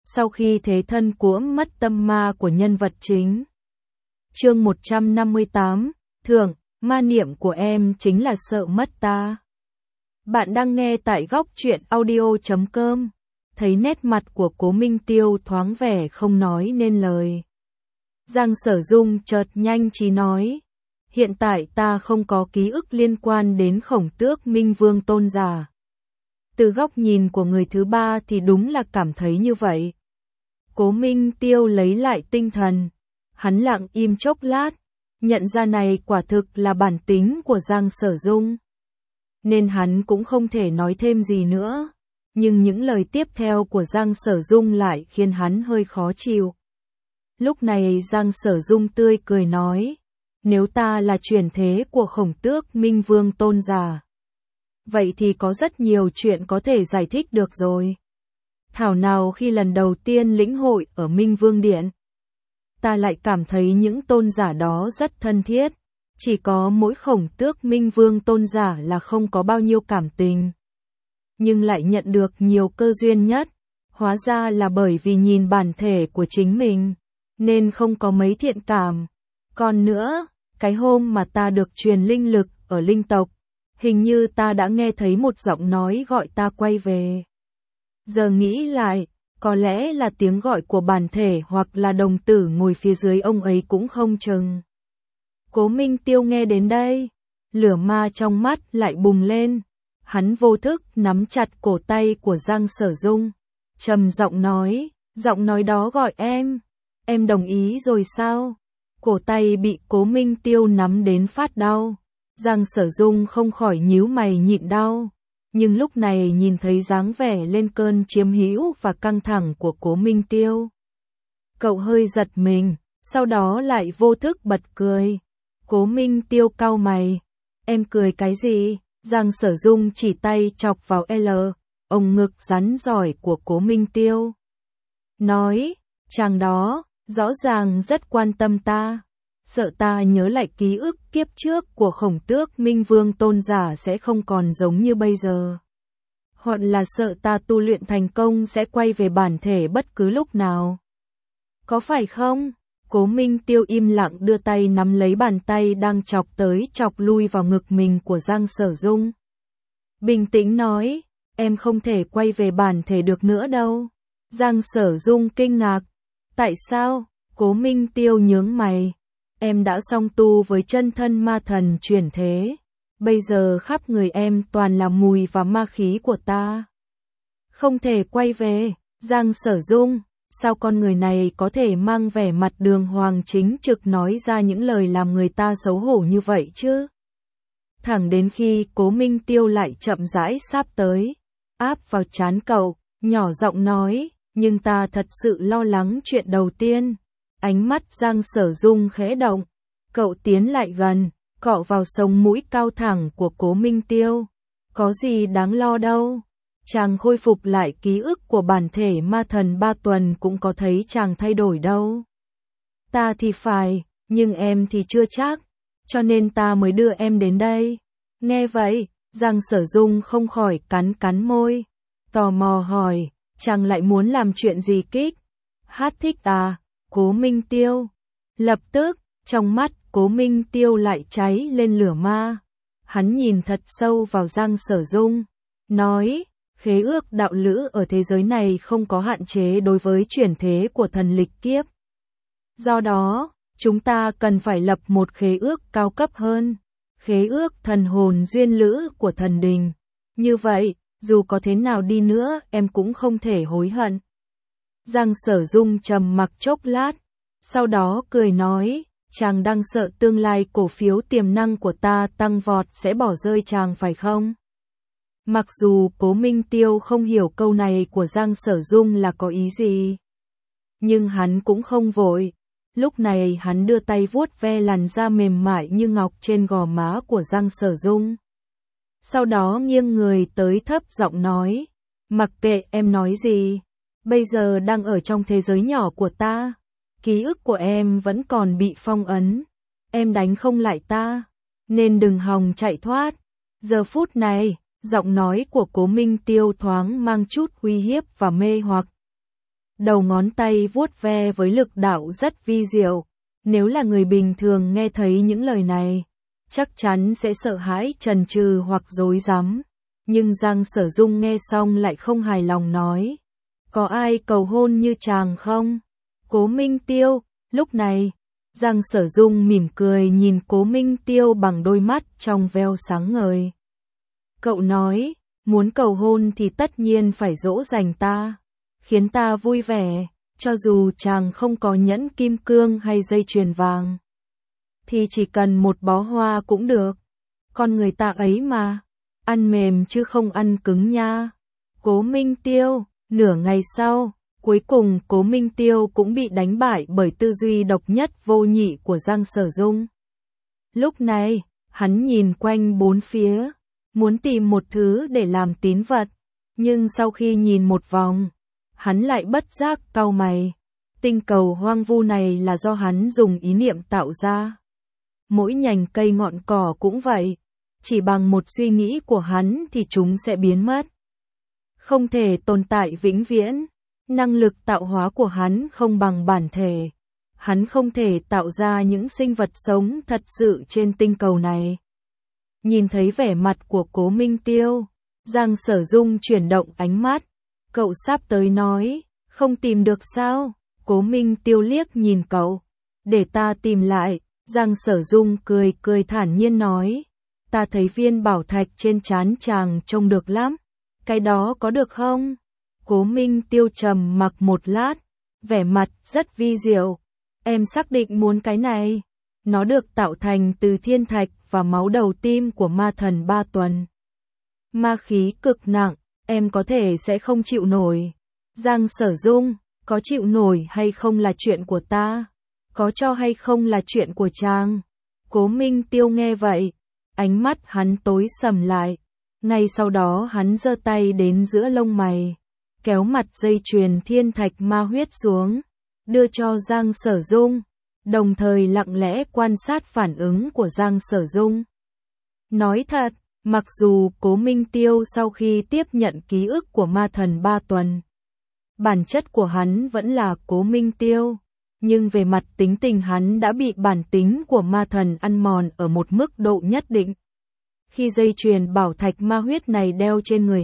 sau khi thế thân cuỗm mất tâm ma của nhân vật chính. Chương 158, Thưởng, ma niệm của em chính là sợ mất ta. Bạn đang nghe tại góc truyện audio.com. Thấy nét mặt của Cố Minh Tiêu thoáng vẻ không nói nên lời. Giang Sở Dung chợt nhanh trí nói. Hiện tại ta không có ký ức liên quan đến Khổng Tước Minh Vương tôn giả. Từ góc nhìn của người thứ ba thì đúng là cảm thấy như vậy. Cố Minh Tiêu lấy lại tinh thần. Hắn lặng im chốc lát, nhận ra này quả thực là bản tính của Giang Sở Dung. Nên hắn cũng không thể nói thêm gì nữa. Nhưng những lời tiếp theo của Giang Sở Dung lại khiến hắn hơi khó chịu. Lúc này Giang Sở Dung tươi cười nói. Nếu ta là chuyển thế của Khổng Tước Minh Vương tôn giả, vậy thì có rất nhiều chuyện có thể giải thích được rồi. Thảo nào khi lần đầu tiên lĩnh hội ở Minh Vương Điện, ta lại cảm thấy những tôn giả đó rất thân thiết. Chỉ có mỗi Khổng Tước Minh Vương tôn giả là không có bao nhiêu cảm tình, nhưng lại nhận được nhiều cơ duyên nhất. Hóa ra là bởi vì nhìn bản thể của chính mình, nên không có mấy thiện cảm. Còn nữa, cái hôm mà ta được truyền linh lực ở linh tộc, hình như ta đã nghe thấy một giọng nói gọi ta quay về. Giờ nghĩ lại, có lẽ là tiếng gọi của bản thể hoặc là đồng tử ngồi phía dưới ông ấy cũng không chừng. Cố Minh Tiêu nghe đến đây, lửa ma trong mắt lại bùng lên. Hắn vô thức nắm chặt cổ tay của Giang Sở Dung, trầm giọng nói đó gọi em đồng ý rồi sao? Cổ tay bị Cố Minh Tiêu nắm đến phát đau. Giang Sở Dung không khỏi nhíu mày nhịn đau. Nhưng lúc này nhìn thấy dáng vẻ lên cơn chiếm hữu và căng thẳng của Cố Minh Tiêu, cậu hơi giật mình, sau đó lại vô thức bật cười. Cố Minh Tiêu cau mày. Em cười cái gì? Giang Sở Dung chỉ tay chọc vào ông ngực rắn giỏi của Cố Minh Tiêu. Nói, chàng đó, rõ ràng rất quan tâm ta. Sợ ta nhớ lại ký ức kiếp trước của Khổng Tước Minh Vương tôn giả sẽ không còn giống như bây giờ. Hoặc là sợ ta tu luyện thành công sẽ quay về bản thể bất cứ lúc nào. Có phải không? Cố Minh Tiêu im lặng đưa tay nắm lấy bàn tay đang chọc tới chọc lui vào ngực mình của Giang Sở Dung. Bình tĩnh nói, em không thể quay về bản thể được nữa đâu. Giang Sở Dung kinh ngạc. Tại sao? Cố Minh Tiêu nhướng mày. Em đã song tu với chân thân ma thần chuyển thế. Bây giờ khắp người em toàn là mùi và ma khí của ta. Không thể quay về. Giang Sở Dung, sao con người này có thể mang vẻ mặt đường hoàng chính trực nói ra những lời làm người ta xấu hổ như vậy chứ? Thẳng đến khi Cố Minh Tiêu lại chậm rãi sáp tới, áp vào trán cậu, nhỏ giọng nói, nhưng ta thật sự lo lắng chuyện đầu tiên. Ánh mắt Giang Sở Dung khẽ động, cậu tiến lại gần, cọ vào sống mũi cao thẳng của Cố Minh Tiêu. Có gì đáng lo đâu, chàng khôi phục lại ký ức của bản thể ma thần 3 tuần cũng có thấy chàng thay đổi đâu. Ta thì phải, nhưng em thì chưa chắc, cho nên ta mới đưa em đến đây. Nghe vậy, Giang Sở Dung không khỏi cắn môi, tò mò hỏi, chàng lại muốn làm chuyện gì kích? Hát thích à? Cố Minh Tiêu. Lập tức, trong mắt Cố Minh Tiêu lại cháy lên lửa ma. Hắn nhìn thật sâu vào Giang Sở Dung, nói, khế ước đạo lữ ở thế giới này không có hạn chế đối với chuyển thế của thần lịch kiếp. Do đó, chúng ta cần phải lập một khế ước cao cấp hơn, khế ước thần hồn duyên lữ của thần đình. Như vậy, dù có thế nào đi nữa em cũng không thể hối hận. Giang Sở Dung trầm mặc chốc lát, sau đó cười nói, chàng đang sợ tương lai cổ phiếu tiềm năng của ta tăng vọt sẽ bỏ rơi chàng phải không? Mặc dù Cố Minh Tiêu không hiểu câu này của Giang Sở Dung là có ý gì, nhưng hắn cũng không vội. Lúc này hắn đưa tay vuốt ve làn da mềm mại như ngọc trên gò má của Giang Sở Dung. Sau đó nghiêng người tới thấp giọng nói, mặc kệ em nói gì, bây giờ đang ở trong thế giới nhỏ của ta, ký ức của em vẫn còn bị phong ấn, em đánh không lại ta, nên đừng hòng chạy thoát. Giờ phút này, giọng nói của Cố Minh Tiêu thoáng mang chút uy hiếp và mê hoặc. đầu ngón tay vuốt ve với lực đạo rất vi diệu. Nếu là người bình thường nghe thấy những lời này, chắc chắn sẽ sợ hãi chần chừ hoặc rối rắm. Nhưng Giang Sở Dung nghe xong lại không hài lòng nói. Có ai cầu hôn như chàng không? Cố Minh Tiêu, lúc này, Giang Sở Dung mỉm cười nhìn Cố Minh Tiêu bằng đôi mắt trong veo sáng ngời. Cậu nói, muốn cầu hôn thì tất nhiên phải dỗ dành ta, khiến ta vui vẻ, cho dù chàng không có nhẫn kim cương hay dây chuyền vàng. Thì chỉ cần một bó hoa cũng được. Con người ta ấy mà, ăn mềm chứ không ăn cứng nha. Cố Minh Tiêu, nửa ngày sau, cuối cùng Cố Minh Tiêu cũng bị đánh bại bởi tư duy độc nhất vô nhị của Giang Sở Dung. Lúc này, hắn nhìn quanh bốn phía, muốn tìm một thứ để làm tín vật, nhưng sau khi nhìn một vòng, hắn lại bất giác cau mày. Tinh cầu hoang vu này là do hắn dùng ý niệm tạo ra. Mỗi nhành cây ngọn cỏ cũng vậy, chỉ bằng một suy nghĩ của hắn thì chúng sẽ biến mất. Không thể tồn tại vĩnh viễn, năng lực tạo hóa của hắn không bằng bản thể. Hắn không thể tạo ra những sinh vật sống thật sự trên tinh cầu này. Nhìn thấy vẻ mặt của Cố Minh Tiêu, Giang Sở Dung chuyển động ánh mắt. Cậu sắp tới nói, không tìm được sao? Cố Minh Tiêu liếc nhìn cậu. Để ta tìm lại. Giang Sở Dung cười cười thản nhiên nói. Ta thấy viên bảo thạch trên trán chàng trông được lắm. Cái đó có được không? Cố Minh Tiêu trầm mặc một lát, vẻ mặt rất vi diệu. Em xác định muốn cái này. Nó được tạo thành từ thiên thạch và máu đầu tim của ma thần Ba Tuần. Ma khí cực nặng, em có thể sẽ không chịu nổi. Giang Sở Dung, có chịu nổi hay không là chuyện của ta, có cho hay không là chuyện của chàng. Cố Minh Tiêu nghe vậy, ánh mắt hắn tối sầm lại. Ngay sau đó hắn giơ tay đến giữa lông mày, kéo mặt dây chuyền thiên thạch ma huyết xuống, đưa cho Giang Sở Dung, đồng thời lặng lẽ quan sát phản ứng của Giang Sở Dung. Nói thật, mặc dù Cố Minh Tiêu sau khi tiếp nhận ký ức của ma thần Ba Tuần, bản chất của hắn vẫn là Cố Minh Tiêu, nhưng về mặt tính tình hắn đã bị bản tính của ma thần ăn mòn ở một mức độ nhất định. Khi dây chuyền bảo thạch ma huyết này đeo trên người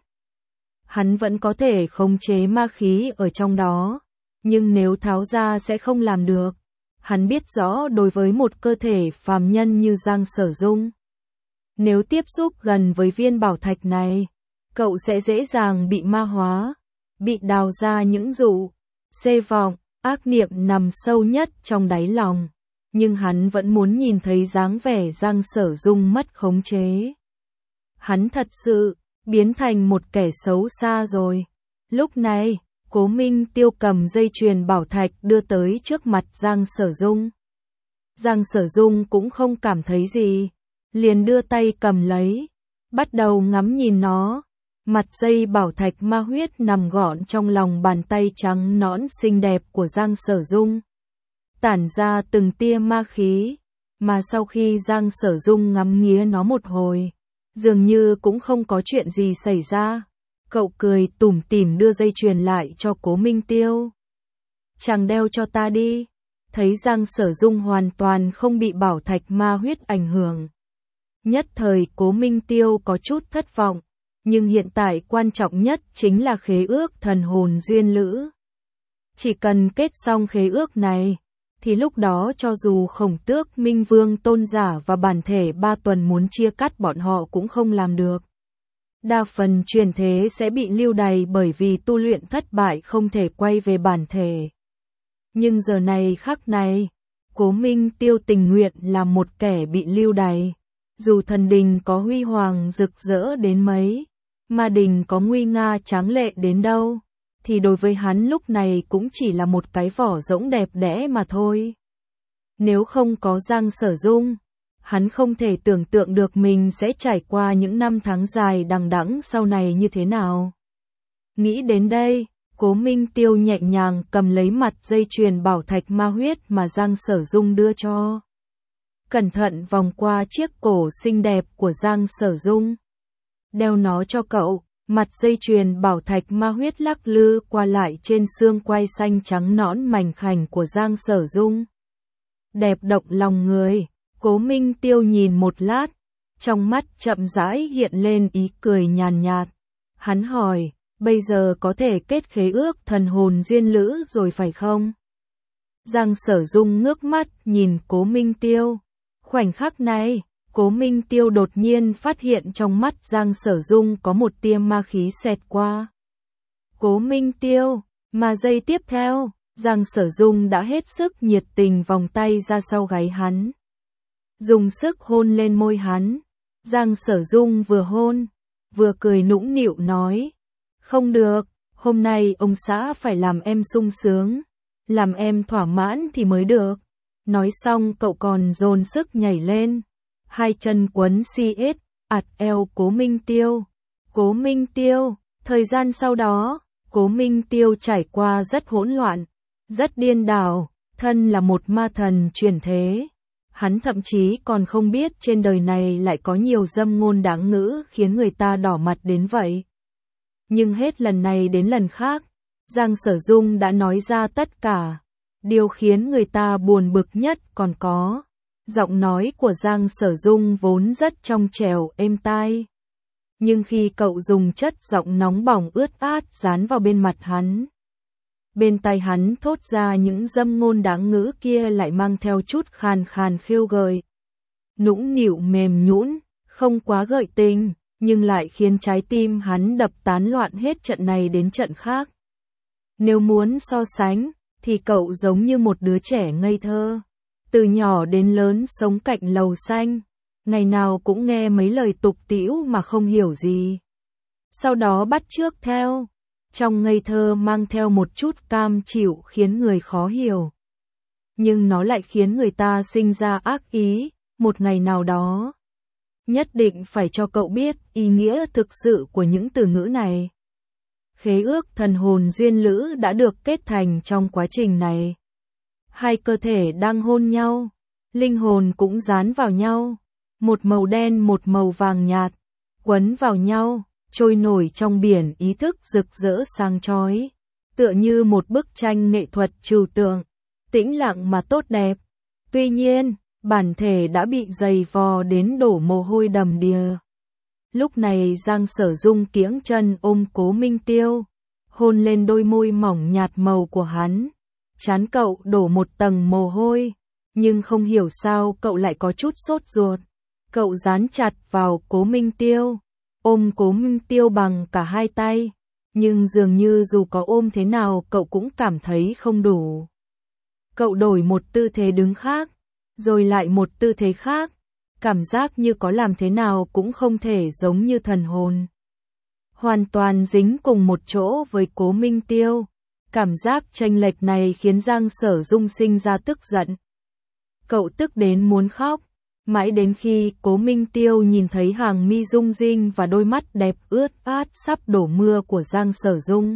hắn vẫn có thể khống chế ma khí ở trong đó, nhưng nếu tháo ra sẽ không làm được. Hắn biết rõ đối với một cơ thể phàm nhân như Giang Sở Dung, nếu tiếp xúc gần với viên bảo thạch này, cậu sẽ dễ dàng bị ma hóa, bị đào ra những dụ, xê vọng, ác niệm nằm sâu nhất trong đáy lòng. Nhưng hắn vẫn muốn nhìn thấy dáng vẻ Giang Sở Dung mất khống chế. Hắn thật sự biến thành một kẻ xấu xa rồi. Lúc này, Cố Minh Tiêu cầm dây chuyền bảo thạch đưa tới trước mặt Giang Sở Dung. Giang Sở Dung cũng không cảm thấy gì, liền đưa tay cầm lấy, bắt đầu ngắm nhìn nó. Mặt dây bảo thạch ma huyết nằm gọn trong lòng bàn tay trắng nõn xinh đẹp của Giang Sở Dung, tản ra từng tia ma khí, mà sau khi Giang Sở Dung ngắm nghía nó một hồi, dường như cũng không có chuyện gì xảy ra. Cậu cười tủm tỉm đưa dây chuyền lại cho Cố Minh Tiêu. Chàng đeo cho ta đi. Thấy Giang Sở Dung hoàn toàn không bị bảo thạch ma huyết ảnh hưởng, nhất thời Cố Minh Tiêu có chút thất vọng, nhưng hiện tại quan trọng nhất chính là khế ước thần hồn duyên lữ. Chỉ cần kết xong khế ước này, thì lúc đó cho dù Khổng Tước Minh Vương tôn giả và bản thể Ba Tuần muốn chia cắt bọn họ cũng không làm được. Đa phần truyền thế sẽ bị lưu đày bởi vì tu luyện thất bại không thể quay về bản thể. Nhưng giờ này khắc này, Cố Minh Tiêu tình nguyện là một kẻ bị lưu đày. Dù thần đình có huy hoàng rực rỡ đến mấy, ma đình có nguy nga tráng lệ đến đâu, thì đối với hắn lúc này cũng chỉ là một cái vỏ rỗng đẹp đẽ mà thôi. Nếu không có Giang Sở Dung, hắn không thể tưởng tượng được mình sẽ trải qua những năm tháng dài đằng đẵng sau này như thế nào. Nghĩ đến đây, Cố Minh Tiêu nhẹ nhàng cầm lấy mặt dây chuyền bảo thạch ma huyết mà Giang Sở Dung đưa cho. Cẩn thận vòng qua chiếc cổ xinh đẹp của Giang Sở Dung. Đeo nó cho cậu, Mặt dây chuyền bảo thạch ma huyết lắc lư qua lại trên xương quai xanh trắng nõn mảnh khảnh của Giang Sở Dung. Đẹp động lòng người, Cố Minh Tiêu nhìn một lát, trong mắt chậm rãi hiện lên ý cười nhàn nhạt. Hắn hỏi, bây giờ có thể kết khế ước thần hồn duyên lữ rồi phải không? Giang Sở Dung ngước mắt nhìn Cố Minh Tiêu. Khoảnh khắc này, Cố Minh Tiêu đột nhiên phát hiện trong mắt Giang Sở Dung có một tia ma khí xẹt qua. Cố Minh Tiêu, mà giây tiếp theo, Giang Sở Dung đã hết sức nhiệt tình vòng tay ra sau gáy hắn. Dùng sức hôn lên môi hắn. Giang Sở Dung vừa hôn, vừa cười nũng nịu nói. Không được, hôm nay ông xã phải làm em sung sướng, làm em thỏa mãn thì mới được. Nói xong cậu còn dồn sức nhảy lên. Hai chân quấn xiết, ạt eo Cố Minh Tiêu. Cố Minh Tiêu, thời gian sau đó, Cố Minh Tiêu trải qua rất hỗn loạn, rất điên đảo, thân là một ma thần chuyển thế. Hắn thậm chí còn không biết trên đời này lại có nhiều dâm ngôn đáng ngữ khiến người ta đỏ mặt đến vậy. Nhưng hết lần này đến lần khác, Giang Sở Dung đã nói ra tất cả. Điều khiến người ta buồn bực nhất còn có. Giọng nói của Giang Sở Dung vốn rất trong trẻo êm tai. Nhưng khi cậu dùng chất giọng nóng bỏng ướt át dán vào bên mặt hắn, bên tai hắn thốt ra những dâm ngôn đáng ngữ kia lại mang theo chút khàn khàn khiêu gợi. Nũng nịu mềm nhũn, không quá gợi tình, nhưng lại khiến trái tim hắn đập tán loạn hết trận này đến trận khác. Nếu muốn so sánh, thì cậu giống như một đứa trẻ ngây thơ. Từ nhỏ đến lớn sống cạnh lầu xanh, ngày nào cũng nghe mấy lời tục tĩu mà không hiểu gì. Sau đó bắt chước theo, trong ngây thơ mang theo một chút cam chịu khiến người khó hiểu. Nhưng nó lại khiến người ta sinh ra ác ý, một ngày nào đó. Nhất định phải cho cậu biết ý nghĩa thực sự của những từ ngữ này. Khế ước thần hồn duyên lữ đã được kết thành trong quá trình này. Hai cơ thể đang hôn nhau, linh hồn cũng dán vào nhau, một màu đen một màu vàng nhạt, quấn vào nhau, trôi nổi trong biển ý thức rực rỡ sáng chói, tựa như một bức tranh nghệ thuật trừu tượng, tĩnh lặng mà tốt đẹp. Tuy nhiên, bản thể đã bị dày vò đến đổ mồ hôi đầm đìa. Lúc này Giang Sở Dung kiễng chân ôm Cố Minh Tiêu, hôn lên đôi môi mỏng nhạt màu của hắn. Trán cậu đổ một tầng mồ hôi, nhưng không hiểu sao cậu lại có chút sốt ruột. Cậu dán chặt vào Cố Minh Tiêu, ôm Cố Minh Tiêu bằng cả hai tay, nhưng dường như dù có ôm thế nào cậu cũng cảm thấy không đủ. Cậu đổi một tư thế đứng khác, rồi lại một tư thế khác, cảm giác như có làm thế nào cũng không thể giống như thần hồn. Hoàn toàn dính cùng một chỗ với Cố Minh Tiêu. Cảm giác chênh lệch này khiến Giang Sở Dung sinh ra tức giận. Cậu tức đến muốn khóc, mãi đến khi Cố Minh Tiêu nhìn thấy hàng mi rung rinh và đôi mắt đẹp ướt át sắp đổ mưa của Giang Sở Dung.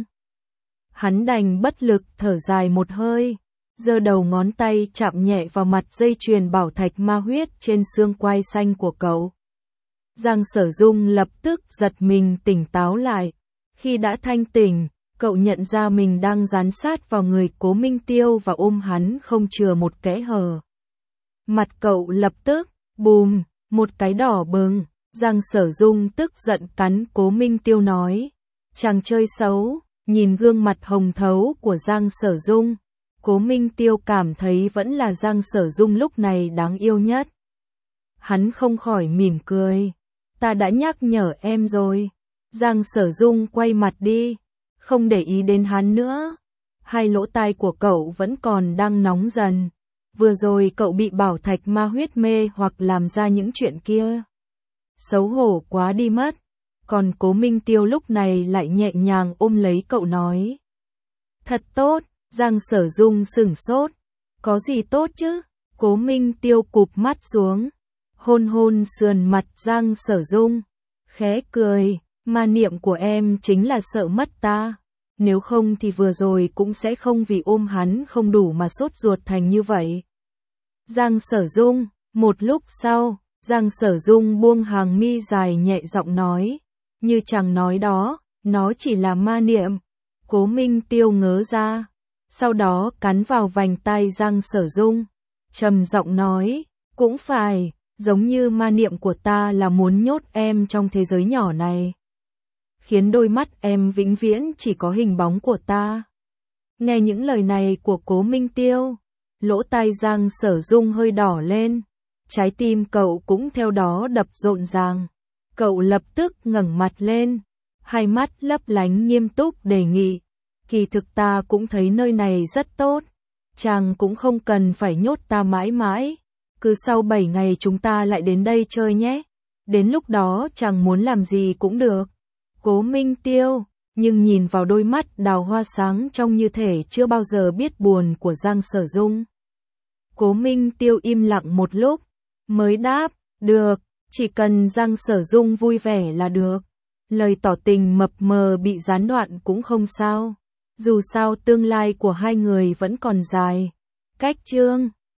Hắn đành bất lực thở dài một hơi, giơ đầu ngón tay chạm nhẹ vào mặt dây chuyền bảo thạch ma huyết trên xương quai xanh của cậu. Giang Sở Dung lập tức giật mình tỉnh táo lại. Khi đã thanh tỉnh, cậu nhận ra mình đang dán sát vào người Cố Minh Tiêu và ôm hắn không chừa một kẽ hở. Mặt cậu lập tức, bùm, một cái đỏ bừng. Giang Sở Dung tức giận cắn Cố Minh Tiêu nói. Chàng chơi xấu. Nhìn gương mặt hồng thấu của Giang Sở Dung, Cố Minh Tiêu cảm thấy vẫn là Giang Sở Dung lúc này đáng yêu nhất. Hắn không khỏi mỉm cười. Ta đã nhắc nhở em rồi. Giang Sở Dung quay mặt đi, không để ý đến hắn nữa. Hai lỗ tai của cậu vẫn còn đang nóng dần. Vừa rồi cậu bị bảo thạch ma huyết mê hoặc làm ra những chuyện kia. Xấu hổ quá đi mất. Còn Cố Minh Tiêu lúc này lại nhẹ nhàng ôm lấy cậu nói. Thật tốt. Giang Sở Dung sửng sốt. Có gì tốt chứ? Cố Minh Tiêu cụp mắt xuống, hôn hôn sườn mặt Giang Sở Dung, khẽ cười. Ma niệm của em chính là sợ mất ta. Nếu không thì vừa rồi cũng sẽ không vì ôm hắn không đủ mà sốt ruột thành như vậy. Giang Sở Dung. Một lúc sau, Giang Sở Dung buông hàng mi dài nhẹ giọng nói. Như chàng nói đó, Nó chỉ là ma niệm. Cố Minh Tiêu ngớ ra, sau đó cắn vào vành tai Giang Sở Dung, trầm giọng nói, cũng phải, giống như ma niệm của ta là muốn nhốt em trong thế giới nhỏ này, khiến đôi mắt em vĩnh viễn chỉ có hình bóng của ta. Nghe những lời này của Cố Minh Tiêu, lỗ tai Giang Sở Dung hơi đỏ lên, trái tim cậu cũng theo đó đập rộn ràng. Cậu lập tức ngẩng mặt lên, hai mắt lấp lánh nghiêm túc đề nghị, kỳ thực ta cũng thấy nơi này rất tốt, chàng cũng không cần phải nhốt ta mãi mãi, cứ sau 7 ngày chúng ta lại đến đây chơi nhé, đến lúc đó chàng muốn làm gì cũng được. Cố Minh Tiêu, nhưng nhìn vào đôi mắt đào hoa sáng trong như thể chưa bao giờ biết buồn của Giang Sở Dung. Cố Minh Tiêu im lặng một lúc, mới đáp, được, chỉ cần Giang Sở Dung vui vẻ là được. Lời tỏ tình mập mờ bị gián đoạn cũng không sao. Dù sao tương lai của hai người vẫn còn dài. Cách chương